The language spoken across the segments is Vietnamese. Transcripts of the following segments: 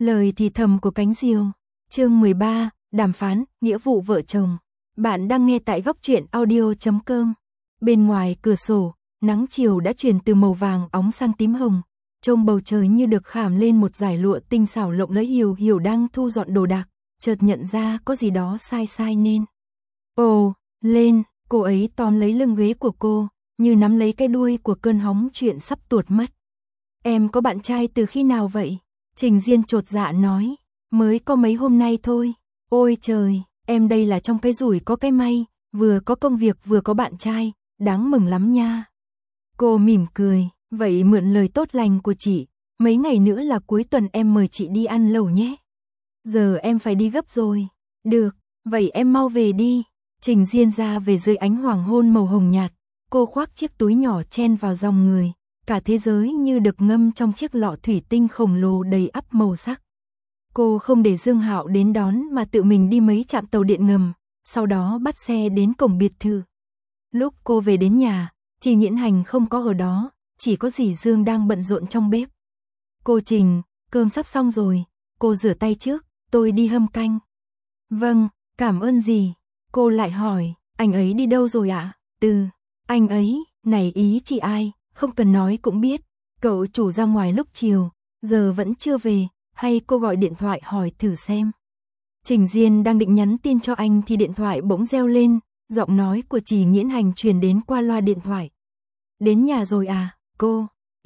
Lời thì thầm của cánh diều. Chương 13, đàm phán, nghĩa vụ vợ chồng. Bạn đang nghe tại góc truyện audio.com. Bên ngoài cửa sổ, nắng chiều đã chuyển từ màu vàng óng sang tím hồng. Trông bầu trời như được khảm lên một dải lụa tinh xảo lộng lẫy. Hiểu Hiểu đang thu dọn đồ đạc, chợt nhận ra có gì đó sai sai nên. Ồ, lên, cô ấy tóm lấy lưng ghế của cô, như nắm lấy cái đuôi của cơn hóng chuyện sắp tuột mất. Em có bạn trai từ khi nào vậy? Trình Diên chột dạ nói, mới có mấy hôm nay thôi. Ôi trời, em đây là trong cái rủi có cái may, vừa có công việc vừa có bạn trai, đáng mừng lắm nha. Cô mỉm cười, vậy mượn lời tốt lành của chị, mấy ngày nữa là cuối tuần em mời chị đi ăn lẩu nhé. Giờ em phải đi gấp rồi. Được, vậy em mau về đi. Trình Diên ra về dưới ánh hoàng hôn màu hồng nhạt, cô khoác chiếc túi nhỏ chen vào dòng người. Cả thế giới như được ngâm trong chiếc lọ thủy tinh khổng lồ đầy ắp màu sắc. Cô không để Dương Hạo đến đón mà tự mình đi mấy trạm tàu điện ngầm, sau đó bắt xe đến cổng biệt thự. Lúc cô về đến nhà, chị Nhiễn Hành không có ở đó, chỉ có dì Dương đang bận rộn trong bếp. Cô Trình, cơm sắp xong rồi, cô rửa tay trước, tôi đi hâm canh. Vâng, cảm ơn dì. Cô lại hỏi, anh ấy đi đâu rồi ạ? Anh ấy, này ý chị ai? Không cần nói cũng biết, cậu chủ ra ngoài lúc chiều, giờ vẫn chưa về, hay cô gọi điện thoại hỏi thử xem. Trình Diên đang định nhắn tin cho anh thì điện thoại bỗng reo lên, giọng nói của chị Nhiễn Hành truyền đến qua loa điện thoại. Đến nhà rồi à, cô?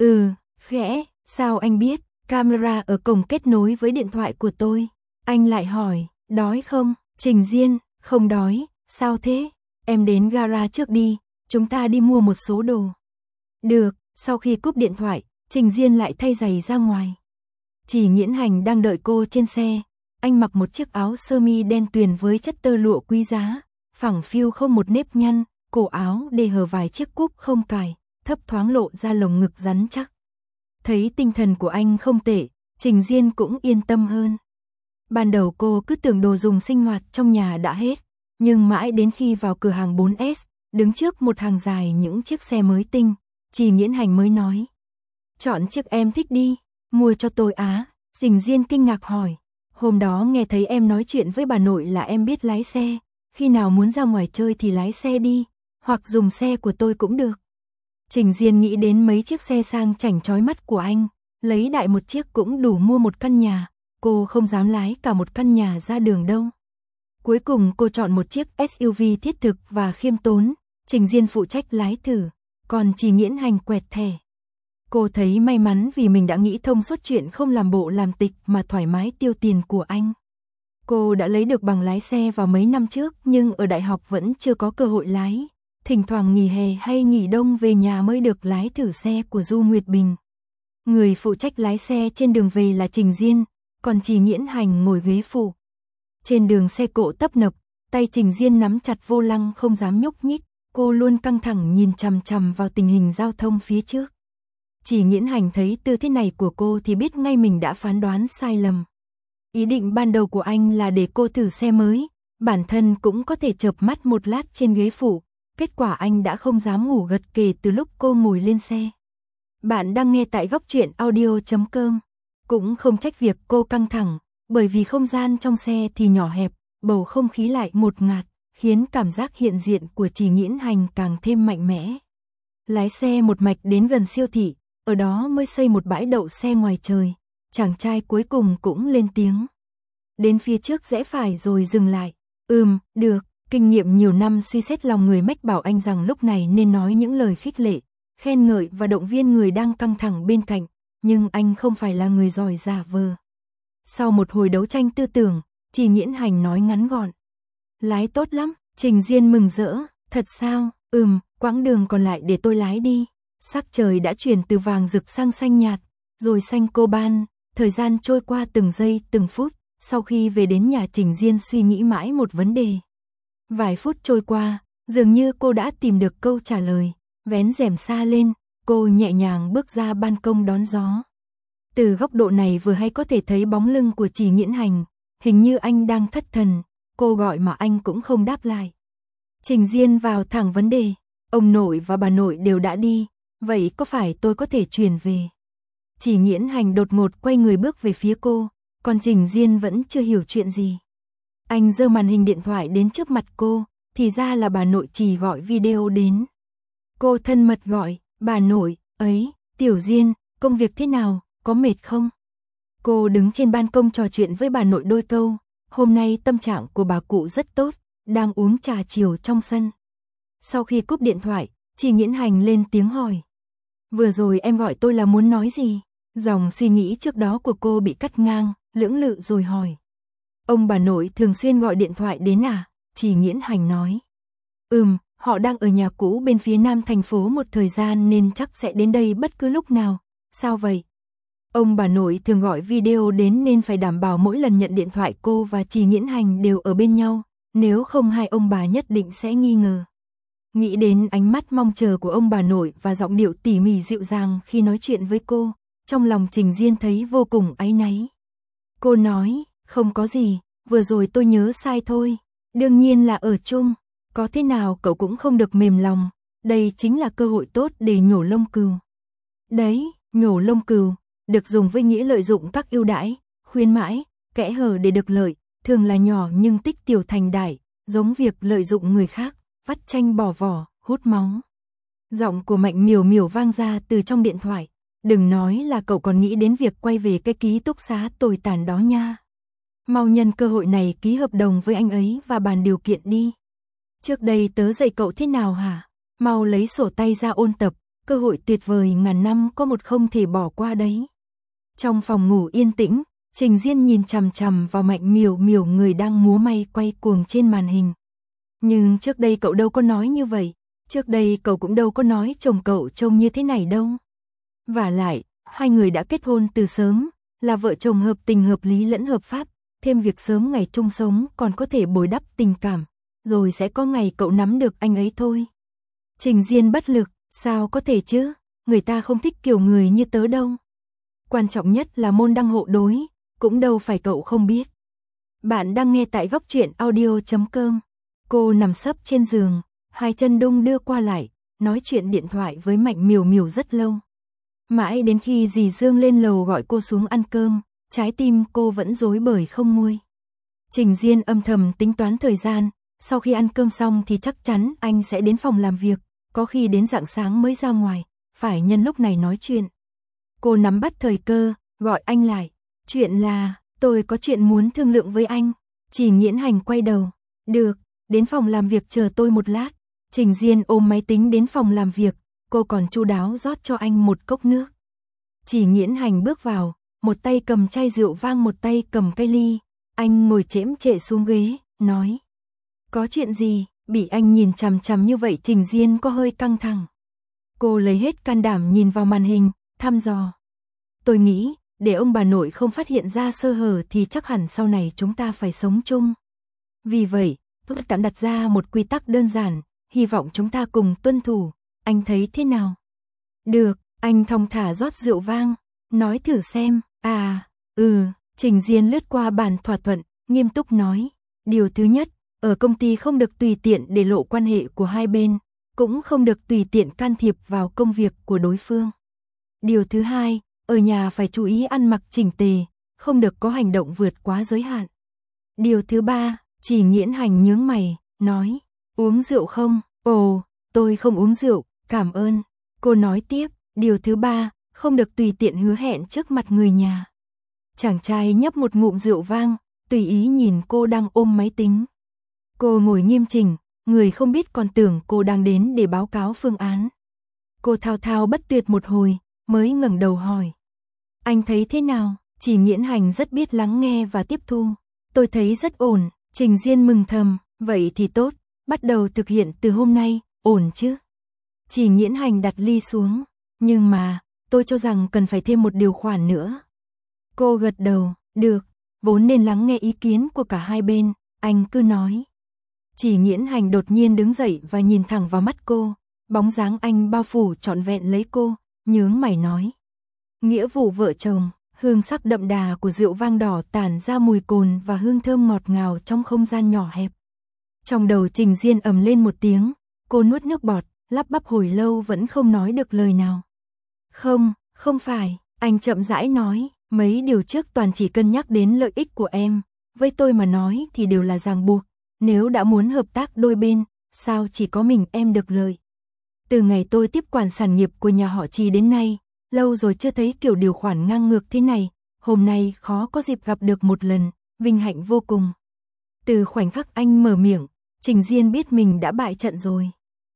Khẽ, sao anh biết? Camera ở cổng kết nối với điện thoại của tôi. Anh lại hỏi, đói không? Trình Diên, không đói, sao thế? Em đến gara trước đi, chúng ta đi mua một số đồ. Được, sau khi cúp điện thoại, Trình Diên lại thay giày ra ngoài. Chỉ Nhiễn Hành đang đợi cô trên xe, anh mặc một chiếc áo sơ mi đen tuyền với chất tơ lụa quý giá, phẳng phiu không một nếp nhăn, cổ áo để hở vài chiếc cúc không cài, thấp thoáng lộ ra lồng ngực rắn chắc. Thấy tinh thần của anh không tệ, Trình Diên cũng yên tâm hơn. Ban đầu cô cứ tưởng đồ dùng sinh hoạt trong nhà đã hết, nhưng mãi đến khi vào cửa hàng 4S, đứng trước một hàng dài những chiếc xe mới tinh, chị Nhiễn Hành mới nói. Chọn chiếc em thích đi, mua cho tôi á. Trình Diên kinh ngạc hỏi. Hôm đó nghe thấy em nói chuyện với bà nội là em biết lái xe, khi nào muốn ra ngoài chơi thì lái xe đi, hoặc dùng xe của tôi cũng được. Trình Diên nghĩ đến mấy chiếc xe sang chảnh chói mắt của anh, lấy đại một chiếc cũng đủ mua một căn nhà, cô không dám lái cả một căn nhà ra đường đâu. Cuối cùng cô chọn một chiếc SUV thiết thực và khiêm tốn, Trình Diên phụ trách lái thử, còn chị Nhiễn Hành quẹt thẻ. Cô thấy may mắn vì mình đã nghĩ thông suốt chuyện không làm bộ làm tịch mà thoải mái tiêu tiền của anh. Cô đã lấy được bằng lái xe vào mấy năm trước nhưng ở đại học vẫn chưa có cơ hội lái. Thỉnh thoảng nghỉ hè hay nghỉ đông về nhà mới được lái thử xe của Du Nguyệt Bình. Người phụ trách lái xe trên đường về là Trình Diên, còn chị Nhiễn Hành ngồi ghế phụ. Trên đường xe cộ tấp nập, tay Trình Diên nắm chặt vô lăng không dám nhúc nhích, cô luôn căng thẳng nhìn chằm chằm vào tình hình giao thông phía trước. Chỉ Nhiễn Hành thấy tư thế này của cô thì biết ngay mình đã phán đoán sai lầm. Ý định ban đầu của anh là để cô thử xe mới, bản thân cũng có thể chợp mắt một lát trên ghế phụ, kết quả anh đã không dám ngủ gật kể từ lúc cô ngồi lên xe. Bạn đang nghe tại góc truyện audio.com. Cũng không trách việc cô căng thẳng, bởi vì không gian trong xe thì nhỏ hẹp, bầu không khí lại ngột ngạt, khiến cảm giác hiện diện của chị Nhiễn Hành càng thêm mạnh mẽ. Lái xe một mạch đến gần siêu thị, ở đó mới xây một bãi đậu xe ngoài trời, chàng trai cuối cùng cũng lên tiếng. Đến phía trước rẽ phải rồi dừng lại. Được, kinh nghiệm nhiều năm suy xét lòng người mách bảo anh rằng lúc này nên nói những lời khích lệ, khen ngợi và động viên người đang căng thẳng bên cạnh, nhưng anh không phải là người giỏi giả vờ. Sau một hồi đấu tranh tư tưởng, chị Nhiễn Hành nói ngắn gọn. Lái tốt lắm, Trình Diên mừng rỡ, thật sao? Quãng đường còn lại để tôi lái đi. Sắc trời đã chuyển từ vàng rực sang xanh nhạt, rồi xanh coban, thời gian trôi qua từng giây từng phút, sau khi về đến nhà Trình Diên suy nghĩ mãi một vấn đề. Vài phút trôi qua, dường như cô đã tìm được câu trả lời, vén rèm xa lên, cô nhẹ nhàng bước ra ban công đón gió. Từ góc độ này vừa hay có thể thấy bóng lưng của chị Nhiễn Hành, hình như anh đang thất thần, cô gọi mà anh cũng không đáp lại. Trình Diên vào thẳng vấn đề, ông nội và bà nội đều đã đi, vậy có phải tôi có thể chuyển về? Chị Nhiễn Hành đột ngột quay người bước về phía cô Còn Trình Diên vẫn chưa hiểu chuyện gì. Anh giơ màn hình điện thoại đến trước mặt cô, thì ra là bà nội Trì gọi video đến. Cô thân mật gọi, bà nội, ấy, Tiểu Diên, công việc thế nào, có mệt không? Cô đứng trên ban công trò chuyện với bà nội đôi câu, hôm nay tâm trạng của bà cụ rất tốt, đang uống trà chiều trong sân. Sau khi cúp điện thoại, Trì Nghiễn Hành lên tiếng hỏi. Vừa rồi em gọi tôi là muốn nói gì? Dòng suy nghĩ trước đó của cô bị cắt ngang, lưỡng lự rồi hỏi. Ông bà nội thường xuyên gọi điện thoại đến à? Trì Nghiễn Hành nói. Họ đang ở nhà cũ bên phía nam thành phố một thời gian nên chắc sẽ đến đây bất cứ lúc nào. Sao vậy? Ông bà nội thường gọi video đến nên phải đảm bảo mỗi lần nhận điện thoại cô và Trì Nghiễn Hành đều ở bên nhau, nếu không hai ông bà nhất định sẽ nghi ngờ. Nghĩ đến ánh mắt mong chờ của ông bà nội và giọng điệu tỉ mỉ dịu dàng khi nói chuyện với cô, trong lòng Trình Diên thấy vô cùng áy náy. Cô nói, không có gì, vừa rồi tôi nhớ sai thôi, đương nhiên là ở chung, có thế nào cậu cũng không được mềm lòng, đây chính là cơ hội tốt để nhổ lông cừu. Đấy, nhổ lông cừu, được dùng với nghĩa lợi dụng các ưu đãi, khuyến mãi, kẽ hở để được lợi, thường là nhỏ nhưng tích tiểu thành đại, giống việc lợi dụng người khác, vắt chanh bỏ vỏ, hút máu. Giọng của Mạnh Miểu Miểu vang ra từ trong điện thoại, đừng nói là cậu còn nghĩ đến việc quay về cái ký túc xá tồi tàn đó nha. Mau nhân cơ hội này ký hợp đồng với anh ấy và bàn điều kiện đi. Trước đây tớ dạy cậu thế nào hả? Mau lấy sổ tay ra ôn tập, cơ hội tuyệt vời ngàn năm có một không thể bỏ qua đấy. Trong phòng ngủ yên tĩnh, Trình Diên nhìn chằm chằm vào Mạnh Miểu Miểu người đang múa may quay cuồng trên màn hình. Nhưng trước đây cậu đâu có nói như vậy, trước đây cậu cũng đâu có nói chồng cậu trông như thế này đâu. Vả lại, hai người đã kết hôn từ sớm, là vợ chồng hợp tình hợp lý lẫn hợp pháp, thêm việc sớm ngày chung sống còn có thể bồi đắp tình cảm, rồi sẽ có ngày cậu nắm được anh ấy thôi. Trình Diên bất lực, sao có thể chứ, người ta không thích kiểu người như tớ đâu. Quan trọng nhất là môn đăng hộ đối, cũng đâu phải cậu không biết. Bạn đang nghe tại góc truyện audio.com. Cô nằm sấp trên giường, hai chân đung đưa qua lại, nói chuyện điện thoại với Mạnh Miểu Miểu rất lâu. Mãi đến khi dì Dương lên lầu gọi cô xuống ăn cơm, trái tim cô vẫn rối bời không nguôi. Trình Diên âm thầm tính toán thời gian, sau khi ăn cơm xong thì chắc chắn anh sẽ đến phòng làm việc, có khi đến rạng sáng mới ra ngoài, phải nhân lúc này nói chuyện. Cô nắm bắt thời cơ, gọi anh lại. Chuyện là, tôi có chuyện muốn thương lượng với anh. Trì Nghiễn Hành quay đầu. Được, đến phòng làm việc chờ tôi một lát. Trình Diên ôm máy tính đến phòng làm việc, cô còn chu đáo rót cho anh một cốc nước. Trì Nghiễn Hành bước vào, một tay cầm chai rượu vang một tay cầm cây ly. Anh ngồi chễm chệ xuống ghế, nói. Có chuyện gì? Bị anh nhìn chằm chằm như vậy Trình Diên có hơi căng thẳng. Cô lấy hết can đảm nhìn vào màn hình, thăm dò. Tôi nghĩ, để ông bà nội không phát hiện ra sơ hở thì chắc hẳn sau này chúng ta phải sống chung. Vì vậy, tôi tạm đặt ra một quy tắc đơn giản, hy vọng chúng ta cùng tuân thủ. Anh thấy thế nào? Được, anh thong thả rót rượu vang, nói thử xem. Trình Diên lướt qua bàn thỏa thuận, nghiêm túc nói. Điều thứ nhất, ở công ty không được tùy tiện để lộ quan hệ của hai bên, cũng không được tùy tiện can thiệp vào công việc của đối phương. Điều thứ hai, ở nhà phải chú ý ăn mặc chỉnh tề, không được có hành động vượt quá giới hạn. Điều thứ ba, Trì Nghiễn Hành nhướng mày, nói, uống rượu không? Ồ, tôi không uống rượu, cảm ơn. Cô nói tiếp, điều thứ ba, không được tùy tiện hứa hẹn trước mặt người nhà. Chàng trai nhấp một ngụm rượu vang, tùy ý nhìn cô đang ôm máy tính. Cô ngồi nghiêm chỉnh, người không biết còn tưởng cô đang đến để báo cáo phương án. Cô thao thao bất tuyệt một hồi, mới ngẩng đầu hỏi. Anh thấy thế nào? Trì Nghiễn Hành rất biết lắng nghe và tiếp thu. Tôi thấy rất ổn. Trình Diên mừng thầm, vậy thì tốt, bắt đầu thực hiện từ hôm nay, ổn chứ? Trì Nghiễn Hành đặt ly xuống, nhưng mà, tôi cho rằng cần phải thêm một điều khoản nữa. Cô gật đầu, được, vốn nên lắng nghe ý kiến của cả hai bên, anh cứ nói. Trì Nghiễn Hành đột nhiên đứng dậy và nhìn thẳng vào mắt cô, bóng dáng anh bao phủ trọn vẹn lấy cô, nhướng mày nói. Nghĩa vụ vợ chồng, hương sắc đậm đà của rượu vang đỏ tản ra mùi cồn và hương thơm ngọt ngào trong không gian nhỏ hẹp. Trong đầu Trình Diên ầm lên một tiếng, cô nuốt nước bọt, lắp bắp hồi lâu vẫn không nói được lời nào. Không, không phải, anh chậm rãi nói, Mấy điều trước toàn chỉ cân nhắc đến lợi ích của em, với tôi mà nói thì đều là ràng buộc, nếu đã muốn hợp tác đôi bên, sao chỉ có mình em được lợi. Từ ngày tôi tiếp quản sản nghiệp của nhà họ Trì đến nay, lâu rồi chưa thấy kiểu điều khoản ngang ngược thế này, hôm nay khó có dịp gặp được một lần, vinh hạnh vô cùng. Từ khoảnh khắc anh mở miệng, Trình Diên biết mình đã bại trận rồi.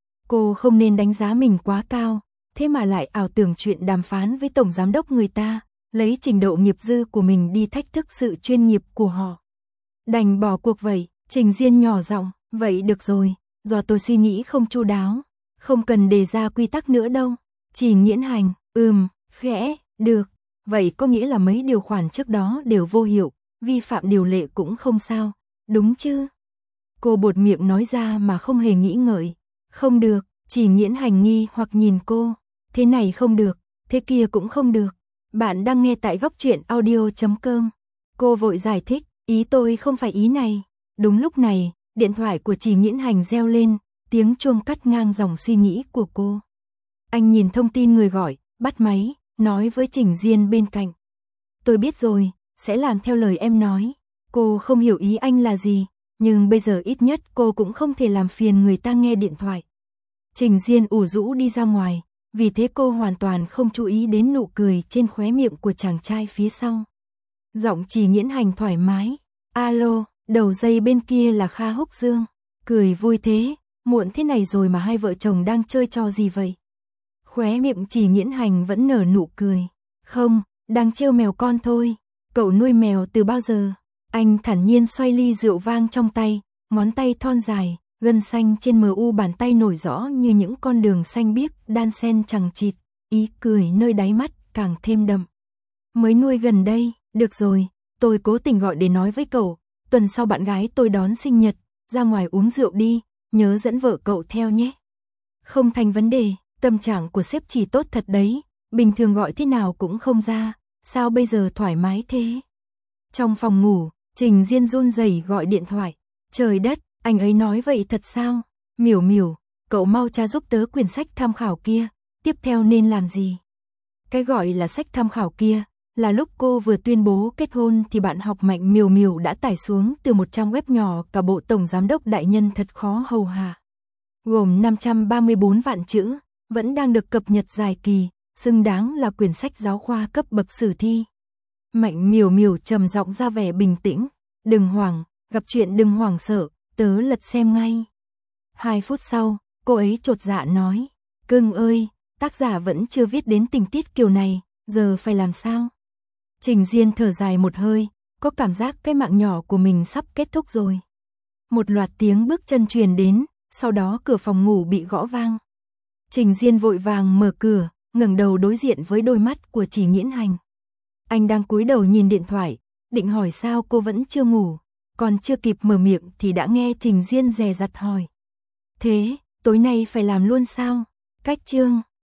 Cô không nên đánh giá mình quá cao, thế mà lại ảo tưởng chuyện đàm phán với tổng giám đốc người ta, lấy trình độ nghiệp dư của mình đi thách thức sự chuyên nghiệp của họ. Đành bỏ cuộc vậy, Trình Diên nhỏ giọng, vậy được rồi, do tôi suy nghĩ không chu đáo, không cần đề ra quy tắc nữa đâu. Chỉ Nghiễn Hành, khẽ, được, vậy có nghĩa là mấy điều khoản trước đó đều vô hiệu, vi phạm điều lệ cũng không sao, đúng chứ? Cô buột miệng nói ra mà không hề nghĩ ngợi. Không được, Chỉ Nghiễn Hành nghi hoặc nhìn cô, thế này không được, thế kia cũng không được. Bạn đang nghe tại góc truyện audio.com. Cô vội giải thích, ý tôi không phải ý này. Đúng lúc này, điện thoại của Chỉ Nghiễn Hành reo lên, tiếng chuông cắt ngang dòng suy nghĩ của cô. Anh nhìn thông tin người gọi, bắt máy, nói với Trình Diên bên cạnh. Tôi biết rồi, sẽ làm theo lời em nói. Cô không hiểu ý anh là gì, nhưng bây giờ ít nhất cô cũng không thể làm phiền người ta nghe điện thoại. Trình Diên ủ rũ đi ra ngoài, vì thế cô hoàn toàn không chú ý đến nụ cười trên khóe miệng của chàng trai phía sau. Giọng Chỉ Nghiễn Hành thoải mái. Alo, đầu dây bên kia là Kha Húc Dương. Cười vui thế, muộn thế này rồi mà hai vợ chồng đang chơi trò gì vậy? Khóe miệng Chỉ Nghiễn Hành vẫn nở nụ cười. Không, đang trêu mèo con thôi. Cậu nuôi mèo từ bao giờ? Anh thản nhiên xoay ly rượu vang trong tay, ngón tay thon dài, gân xanh trên mu bàn tay nổi rõ như những con đường xanh biếc đan xen chằng chịt, ý cười nơi đáy mắt càng thêm đậm. Mới nuôi gần đây, được rồi, tôi cố tình gọi để nói với cậu, tuần sau bạn gái tôi đón sinh nhật, ra ngoài uống rượu đi, nhớ dẫn vợ cậu theo nhé. Không thành vấn đề, tâm trạng của sếp Chỉ tốt thật đấy, bình thường gọi thế nào cũng không ra, sao bây giờ thoải mái thế? Trong phòng ngủ, Trình Diên run rẩy gọi điện thoại. Trời đất, anh ấy nói vậy thật sao? Miểu Miểu, cậu mau tra giúp tớ quyển sách tham khảo kia, tiếp theo nên làm gì? Cái gọi là sách tham khảo kia, là lúc cô vừa tuyên bố kết hôn thì bạn học Mạnh Miểu Miểu đã tải xuống từ một trang web nhỏ cả bộ tổng giám đốc đại nhân thật khó hầu hạ. Gồm 534 vạn chữ, vẫn đang được cập nhật dài kỳ, xứng đáng là quyển sách giáo khoa cấp bậc sử thi. Mạnh Miểu Miểu trầm giọng ra vẻ bình tĩnh, đừng hoảng, gặp chuyện đừng hoảng sợ, tớ lật xem ngay. 2 phút sau, cô ấy chột dạ nói, cưng ơi, tác giả vẫn chưa viết đến tình tiết kiểu này, giờ phải làm sao? Trình Diên thở dài một hơi, có cảm giác cái mạng nhỏ của mình sắp kết thúc rồi. Một loạt tiếng bước chân truyền đến, sau đó cửa phòng ngủ bị gõ vang. Trình Diên vội vàng mở cửa, ngẩng đầu đối diện với đôi mắt của Chỉ Nghiễn Hành. Anh đang cúi đầu nhìn điện thoại, định hỏi sao cô vẫn chưa ngủ, còn chưa kịp mở miệng thì đã nghe Trình Diên dè dặt hỏi. Thế, tối nay phải làm luôn sao? Cách chương